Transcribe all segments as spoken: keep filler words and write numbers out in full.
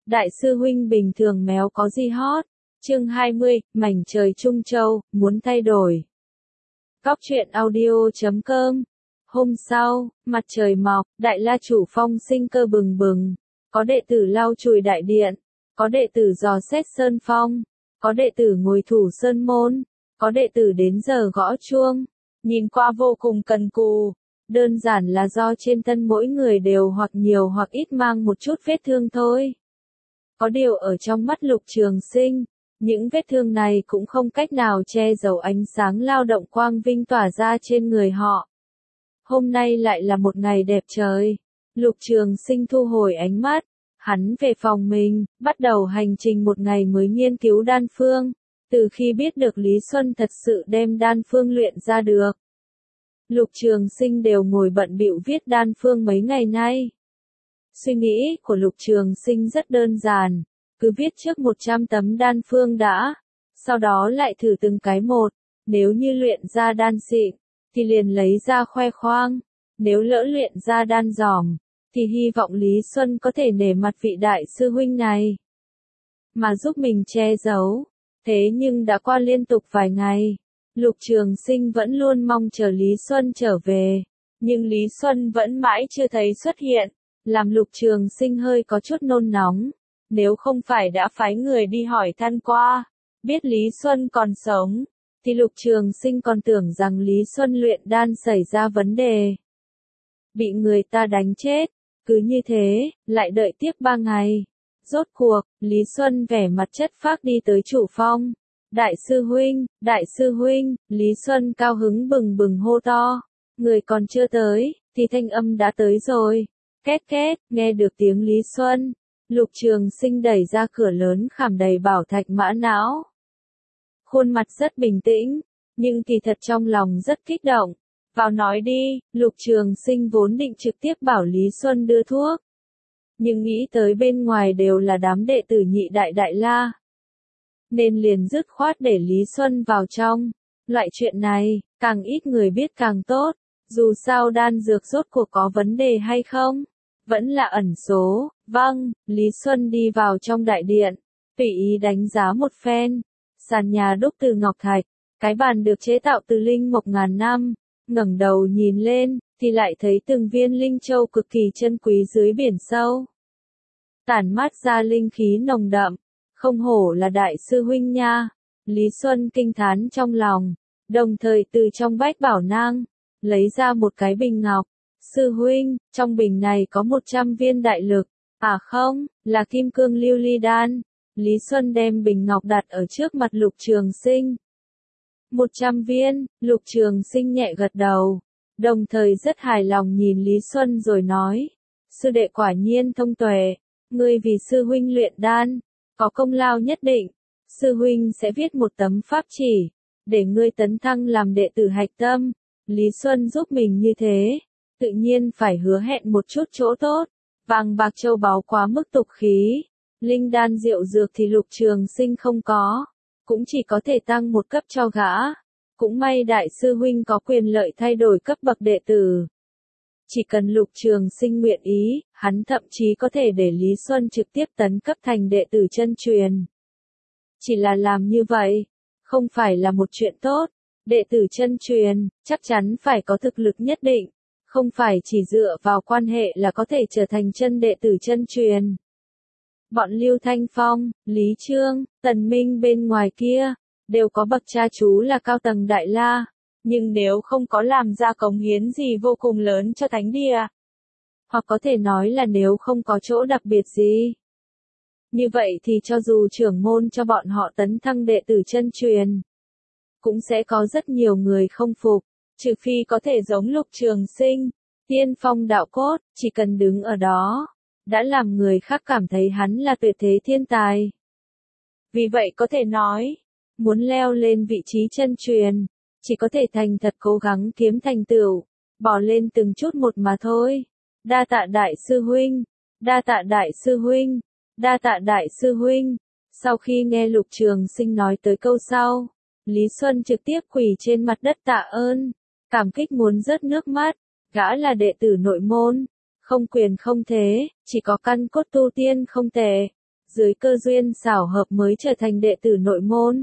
Đại sư huynh bình thường méo có gì hot? Chương hai mươi, mảnh trời Trung Châu, muốn thay đổi. Cóc truyện audio chấm com. Hôm sau, mặt trời mọc, Đại La chủ phong sinh cơ bừng bừng. Có đệ tử lau chùi đại điện, có đệ tử dò xét sơn phong, có đệ tử ngồi thủ sơn môn, có đệ tử đến giờ gõ chuông. Nhìn qua vô cùng cần cù. Đơn giản là do trên thân mỗi người đều hoặc nhiều hoặc ít mang một chút vết thương thôi. Có điều ở trong mắt Lục Trường Sinh, những vết thương này cũng không cách nào che giấu ánh sáng lao động quang vinh tỏa ra trên người họ. Hôm nay lại là một ngày đẹp trời. Lục Trường Sinh thu hồi ánh mắt, hắn về phòng mình, bắt đầu hành trình một ngày mới nghiên cứu đan phương. Từ khi biết được Lý Xuân thật sự đem đan phương luyện ra được, Lục Trường Sinh đều ngồi bận bịu viết đan phương mấy ngày nay. Suy nghĩ của Lục Trường Sinh rất đơn giản, cứ viết trước một trăm tấm đan phương đã, sau đó lại thử từng cái một, nếu như luyện ra đan xịn, thì liền lấy ra khoe khoang, nếu lỡ luyện ra đan giỏm, thì hy vọng Lý Xuân có thể nể mặt vị đại sư huynh này, mà giúp mình che giấu. Thế nhưng đã qua liên tục vài ngày, Lục Trường Sinh vẫn luôn mong chờ Lý Xuân trở về, nhưng Lý Xuân vẫn mãi chưa thấy xuất hiện, làm Lục Trường Sinh hơi có chút nôn nóng. Nếu không phải đã phái người đi hỏi thăm qua, biết Lý Xuân còn sống, thì Lục Trường Sinh còn tưởng rằng Lý Xuân luyện đan xảy ra vấn đề, bị người ta đánh chết. Cứ như thế, lại đợi tiếp ba ngày. Rốt cuộc, Lý Xuân vẻ mặt chất phác đi tới chủ phong. Đại sư huynh, đại sư huynh, Lý Xuân cao hứng bừng bừng hô to. Người còn chưa tới, thì thanh âm đã tới rồi. Két két, nghe được tiếng Lý Xuân, Lục Trường Sinh đẩy ra cửa lớn khảm đầy bảo thạch mã não. Khuôn mặt rất bình tĩnh, nhưng kỳ thật trong lòng rất kích động. Vào nói đi. Lục Trường Sinh vốn định trực tiếp bảo Lý Xuân đưa thuốc, nhưng nghĩ tới bên ngoài đều là đám đệ tử nhị đại Đại La, nên liền dứt khoát để Lý Xuân vào trong. Loại chuyện này, càng ít người biết càng tốt, dù sao đan dược rốt cuộc có vấn đề hay không, vẫn là ẩn số. Vâng, Lý Xuân đi vào trong đại điện, tùy ý đánh giá một phen. Sàn nhà đúc từ ngọc thạch, cái bàn được chế tạo từ linh mộc ngàn năm. Ngẩng đầu nhìn lên, thì lại thấy từng viên linh châu cực kỳ chân quý dưới biển sâu, tản mát ra linh khí nồng đậm. Không hổ là đại sư huynh nha. Lý Xuân kinh thán trong lòng, đồng thời từ trong bách bảo nang lấy ra một cái bình ngọc. Sư huynh, trong bình này có một trăm viên đại lực. À không, là kim cương lưu ly đan. Lý Xuân đem bình ngọc đặt ở trước mặt Lục Trường Sinh. Một trăm viên. Lục Trường Sinh nhẹ gật đầu, đồng thời rất hài lòng nhìn Lý Xuân rồi nói. Sư đệ quả nhiên thông tuệ, ngươi vì sư huynh luyện đan, có công lao nhất định. Sư huynh sẽ viết một tấm pháp chỉ, để ngươi tấn thăng làm đệ tử hạch tâm. Lý Xuân giúp mình như thế, tự nhiên phải hứa hẹn một chút chỗ tốt. Vàng bạc châu báu quá mức tục khí, linh đan diệu dược thì Lục Trường Sinh không có, cũng chỉ có thể tăng một cấp cho gã. Cũng may đại sư huynh có quyền lợi thay đổi cấp bậc đệ tử. Chỉ cần Lục Trường Sinh nguyện ý, hắn thậm chí có thể để Lý Xuân trực tiếp tấn cấp thành đệ tử chân truyền. Chỉ là làm như vậy, không phải là một chuyện tốt. Đệ tử chân truyền, chắc chắn phải có thực lực nhất định, không phải chỉ dựa vào quan hệ là có thể trở thành chân đệ tử chân truyền. Bọn Lưu Thanh Phong, Lý Trương, Tần Minh bên ngoài kia, đều có bậc cha chú là cao tầng Đại La, nhưng nếu không có làm ra cống hiến gì vô cùng lớn cho thánh địa, hoặc có thể nói là nếu không có chỗ đặc biệt gì, như vậy thì cho dù trưởng môn cho bọn họ tấn thăng đệ tử chân truyền, cũng sẽ có rất nhiều người không phục, trừ phi có thể giống Lục Trường Sinh, tiên phong đạo cốt, chỉ cần đứng ở đó, đã làm người khác cảm thấy hắn là tuyệt thế thiên tài. Vì vậy có thể nói, muốn leo lên vị trí chân truyền, chỉ có thể thành thật cố gắng kiếm thành tựu, bỏ lên từng chút một mà thôi. Đa tạ đại sư huynh, đa tạ đại sư huynh, đa tạ đại sư huynh. Sau khi nghe Lục Trường Sinh nói tới câu sau, Lý Xuân trực tiếp quỳ trên mặt đất tạ ơn, cảm kích muốn rớt nước mắt. Gã là đệ tử nội môn, không quyền không thế, chỉ có căn cốt tu tiên không tệ, dưới cơ duyên xảo hợp mới trở thành đệ tử nội môn.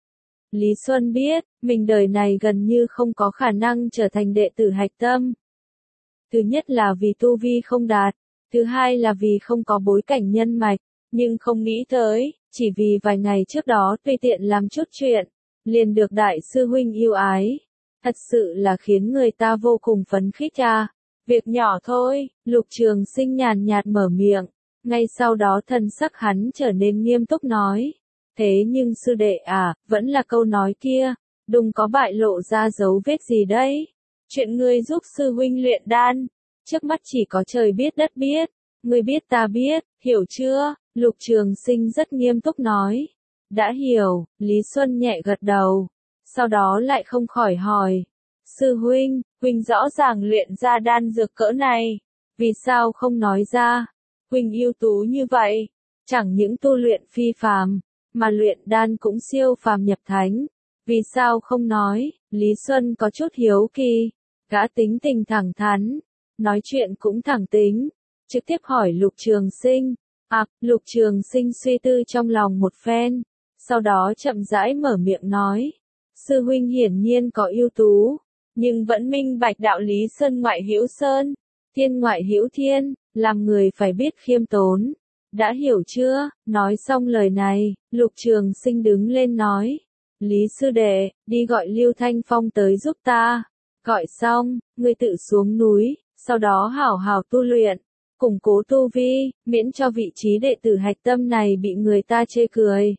Lý Xuân biết, mình đời này gần như không có khả năng trở thành đệ tử hạch tâm. Thứ nhất là vì tu vi không đạt, thứ hai là vì không có bối cảnh nhân mạch, nhưng không nghĩ tới, chỉ vì vài ngày trước đó tùy tiện làm chút chuyện, liền được đại sư huynh yêu ái. Thật sự là khiến người ta vô cùng phấn khích à. Việc nhỏ thôi, Lục Trường Sinh nhàn nhạt mở miệng, ngay sau đó thần sắc hắn trở nên nghiêm túc nói. Thế nhưng sư đệ à, vẫn là câu nói kia, đừng có bại lộ ra dấu vết gì đấy. Chuyện ngươi giúp sư huynh luyện đan, trước mắt chỉ có trời biết đất biết, ngươi biết ta biết, hiểu chưa? Lục Trường Sinh rất nghiêm túc nói. Đã hiểu, Lý Xuân nhẹ gật đầu, sau đó lại không khỏi hỏi. Sư huynh, huynh rõ ràng luyện ra đan dược cỡ này, vì sao không nói ra? Huynh ưu tú như vậy, chẳng những tu luyện phi phàm, mà luyện đan cũng siêu phàm nhập thánh, vì sao không nói? Lý Xuân có chút hiếu kỳ, gã tính tình thẳng thắn, nói chuyện cũng thẳng tính, trực tiếp hỏi Lục Trường Sinh. À, Lục Trường Sinh suy tư trong lòng một phen, sau đó chậm rãi mở miệng nói. Sư huynh hiển nhiên có ưu tú, nhưng vẫn minh bạch đạo lý sơn ngoại hữu sơn, thiên ngoại hữu thiên, làm người phải biết khiêm tốn. Đã hiểu chưa? Nói xong lời này, Lục Trường Sinh đứng lên nói. Lý sư đệ, đi gọi Lưu Thanh Phong tới giúp ta. Gọi xong, ngươi tự xuống núi, sau đó hảo hảo tu luyện, củng cố tu vi, miễn cho vị trí đệ tử hạch tâm này bị người ta chê cười.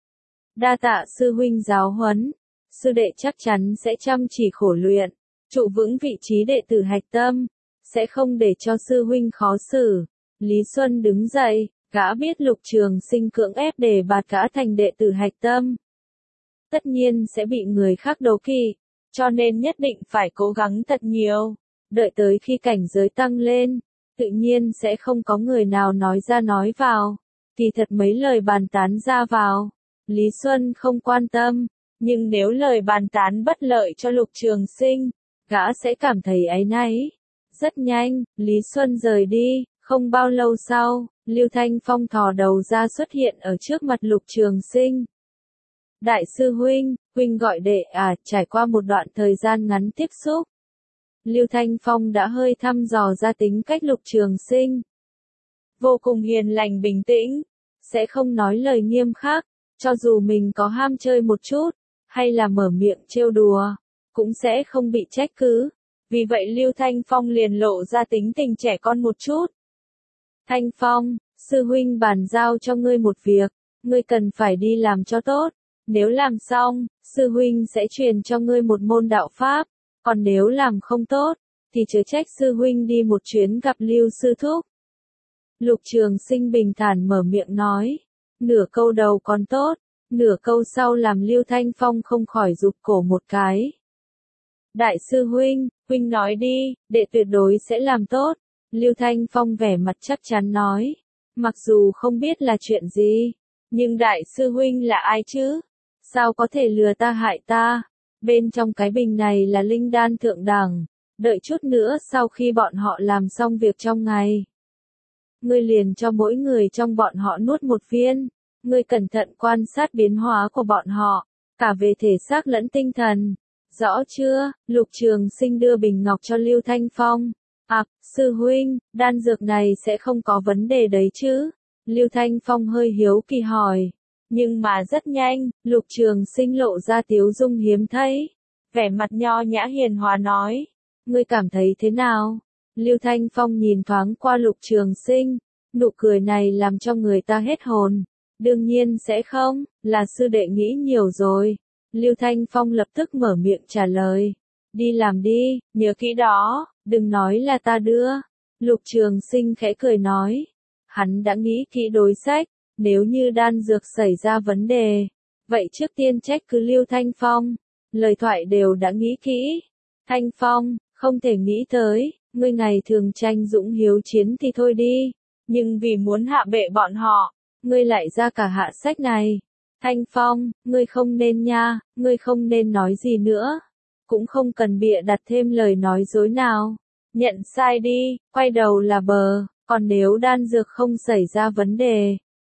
Đa tạ sư huynh giáo huấn, sư đệ chắc chắn sẽ chăm chỉ khổ luyện, trụ vững vị trí đệ tử hạch tâm, sẽ không để cho sư huynh khó xử. Lý Xuân đứng dậy, gã biết Lục Trường Sinh cưỡng ép để bạt gã thành đệ tử hạch tâm, tất nhiên sẽ bị người khác đố kỵ, cho nên nhất định phải cố gắng thật nhiều, đợi tới khi cảnh giới tăng lên, tự nhiên sẽ không có người nào nói ra nói vào, thì thật mấy lời bàn tán ra vào. Lý Xuân không quan tâm, nhưng nếu lời bàn tán bất lợi cho Lục Trường Sinh, gã sẽ cảm thấy áy náy. Rất nhanh, Lý Xuân rời đi, không bao lâu sau, Lưu Thanh Phong thò đầu ra xuất hiện ở trước mặt Lục Trường Sinh. Đại sư huynh, huynh gọi đệ à, trải qua một đoạn thời gian ngắn tiếp xúc. Lưu Thanh Phong đã hơi thăm dò ra tính cách Lục Trường Sinh. Vô cùng hiền lành bình tĩnh, sẽ không nói lời nghiêm khắc, cho dù mình có ham chơi một chút, hay là mở miệng trêu đùa, cũng sẽ không bị trách cứ. Vì vậy Lưu Thanh Phong liền lộ ra tính tình trẻ con một chút. Thanh Phong, sư huynh bàn giao cho ngươi một việc, ngươi cần phải đi làm cho tốt. Nếu làm xong, sư huynh sẽ truyền cho ngươi một môn đạo pháp, còn nếu làm không tốt, thì chớ trách sư huynh đi một chuyến gặp Lưu sư thúc. Lục Trường Sinh bình thản mở miệng nói, nửa câu đầu còn tốt, nửa câu sau làm Lưu Thanh Phong không khỏi rụt cổ một cái. Đại sư huynh, huynh nói đi, đệ tuyệt đối sẽ làm tốt. Lưu Thanh Phong vẻ mặt chắc chắn nói, mặc dù không biết là chuyện gì, nhưng đại sư huynh là ai chứ? Sao có thể lừa ta hại ta? Bên trong cái bình này là linh đan thượng đẳng, đợi chút nữa sau khi bọn họ làm xong việc trong ngày, ngươi liền cho mỗi người trong bọn họ nuốt một viên, ngươi cẩn thận quan sát biến hóa của bọn họ, cả về thể xác lẫn tinh thần. Rõ chưa? Lục Trường Sinh đưa bình ngọc cho Lưu Thanh Phong. À, sư huynh, đan dược này sẽ không có vấn đề đấy chứ? Lưu Thanh Phong hơi hiếu kỳ hỏi. Nhưng mà rất nhanh, Lục Trường Sinh lộ ra tiếu dung hiếm thấy. Vẻ mặt nho nhã hiền hòa nói. Ngươi cảm thấy thế nào? Lưu Thanh Phong nhìn thoáng qua Lục Trường Sinh. Nụ cười này làm cho người ta hết hồn. Đương nhiên sẽ không, là sư đệ nghĩ nhiều rồi. Lưu Thanh Phong lập tức mở miệng trả lời. Đi làm đi, nhớ kỹ đó, đừng nói là ta đưa. Lục Trường Sinh khẽ cười nói. Hắn đã nghĩ kỹ đối sách, nếu như đan dược xảy ra vấn đề, vậy trước tiên trách cứ Lưu Thanh Phong. Lời thoại đều đã nghĩ kỹ. Thanh Phong, không thể nghĩ tới, ngươi ngày thường tranh dũng hiếu chiến thì thôi đi, nhưng vì muốn hạ bệ bọn họ, ngươi lại ra cả hạ sách này. Thanh Phong, ngươi không nên nha, ngươi không nên nói gì nữa. Cũng không cần bịa đặt thêm lời nói dối nào. Nhận sai đi, quay đầu là bờ, còn nếu đan dược không xảy ra vấn đề,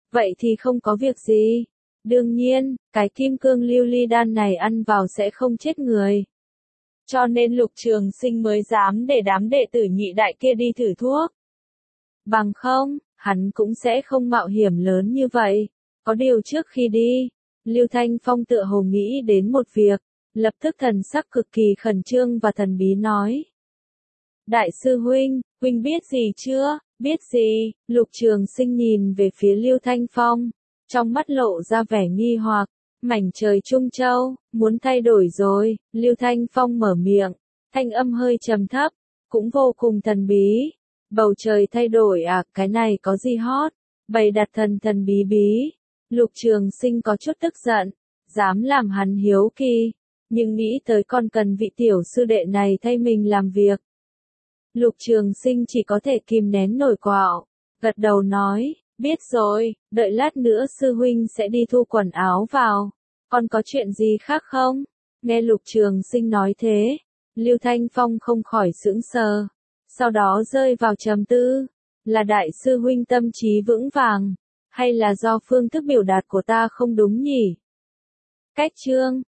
Vậy thì không có việc gì. Đương nhiên, cái kim cương lưu ly đan này ăn vào sẽ không chết người. Cho nên Lục Trường Sinh mới dám để đám đệ tử nhị đại kia đi thử thuốc. Bằng không, hắn cũng sẽ không mạo hiểm lớn như vậy. Có điều trước khi đi, Lưu Thanh Phong tựa hồ nghĩ đến một việc, lập tức thần sắc cực kỳ khẩn trương và thần bí nói. Đại sư huynh, huynh biết gì chưa? Biết gì? Lục Trường Sinh nhìn về phía Lưu Thanh Phong, trong mắt lộ ra vẻ nghi hoặc. Mảnh trời Trung Châu, muốn thay đổi rồi, Lưu Thanh Phong mở miệng, thanh âm hơi trầm thấp, cũng vô cùng thần bí. Bầu trời thay đổi à, cái này có gì hot? Bày đặt thần thần bí bí. Lục Trường Sinh có chút tức giận, dám làm hắn hiếu kỳ, nhưng nghĩ tới còn cần vị tiểu sư đệ này thay mình làm việc. Lục Trường Sinh chỉ có thể kìm nén nổi quạo, gật đầu nói, biết rồi, đợi lát nữa sư huynh sẽ đi thu quần áo vào. Còn có chuyện gì khác không? Nghe Lục Trường Sinh nói thế, Lưu Thanh Phong không khỏi sững sờ, sau đó rơi vào trầm tư, là đại sư huynh tâm trí vững vàng, hay là do phương thức biểu đạt của ta không đúng nhỉ? Cách chương